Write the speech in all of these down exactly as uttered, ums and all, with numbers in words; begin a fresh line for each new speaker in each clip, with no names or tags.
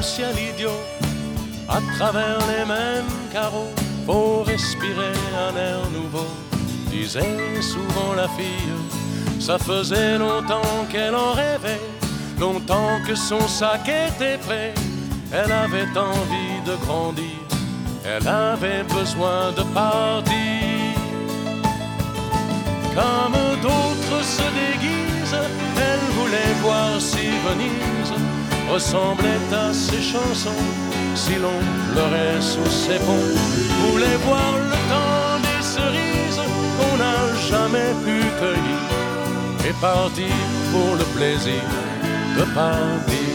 ciel idiot, à travers les mêmes carreaux, faut respirer un air nouveau, disait souvent la fille. Ça faisait longtemps qu'elle en rêvait, longtemps que son sac était prêt. Elle avait envie de grandir, elle avait besoin de partir. Comme d'autres se déguisent, elle voulait voir si Venise ressemblait à ses chansons, si l'on pleurait sous ses ponts. Voulait voir le temps des cerises qu'on n'a jamais pu cueillir, et partir pour le plaisir de partir.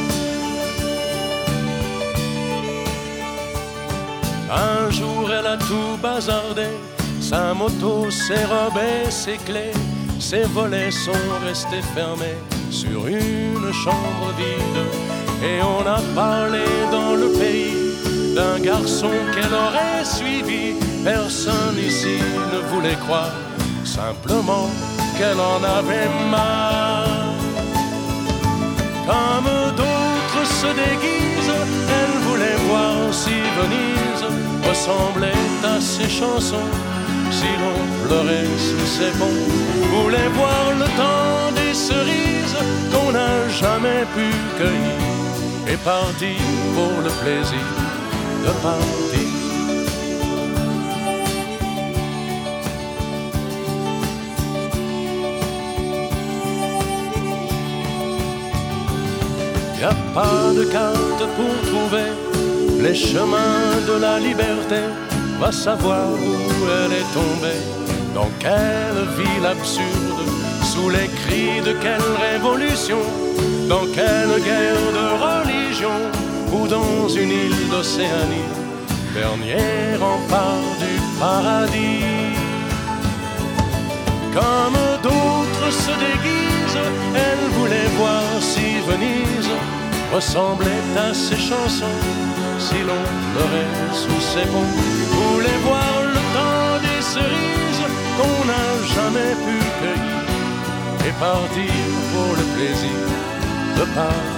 Un jour elle a tout bazardé, sa moto, ses robes et ses clés, ses volets sont restés fermés sur une chambre vide. Et on a parlé dans le pays d'un garçon qu'elle aurait suivi. Personne ici ne voulait croire, simplement qu'elle en avait marre. Comme d'autres se déguisent, elle voulait voir si Venise ressemblait à ses chansons, si l'on pleurait sous ses ponts. Voulait voir le temps des cerises qu'on n'a jamais pu cueillir, et partir pour le plaisir de partir. Y a pas de carte pour trouver les chemins de la liberté. Va savoir où elle est tombée, dans quelle ville absurde, sous les cris de quelle révolution, dans quelle guerre de religion, ou dans une île d'Océanie, dernier rempart du paradis. Comme d'autres se déguisent, elle voulait voir si Venise ressemblait à ses chansons, si l'on pleurait sous ses ponts. Voulait voir le temps des cerises qu'on n'a jamais pu cueillir, et partir pour le plaisir de partir.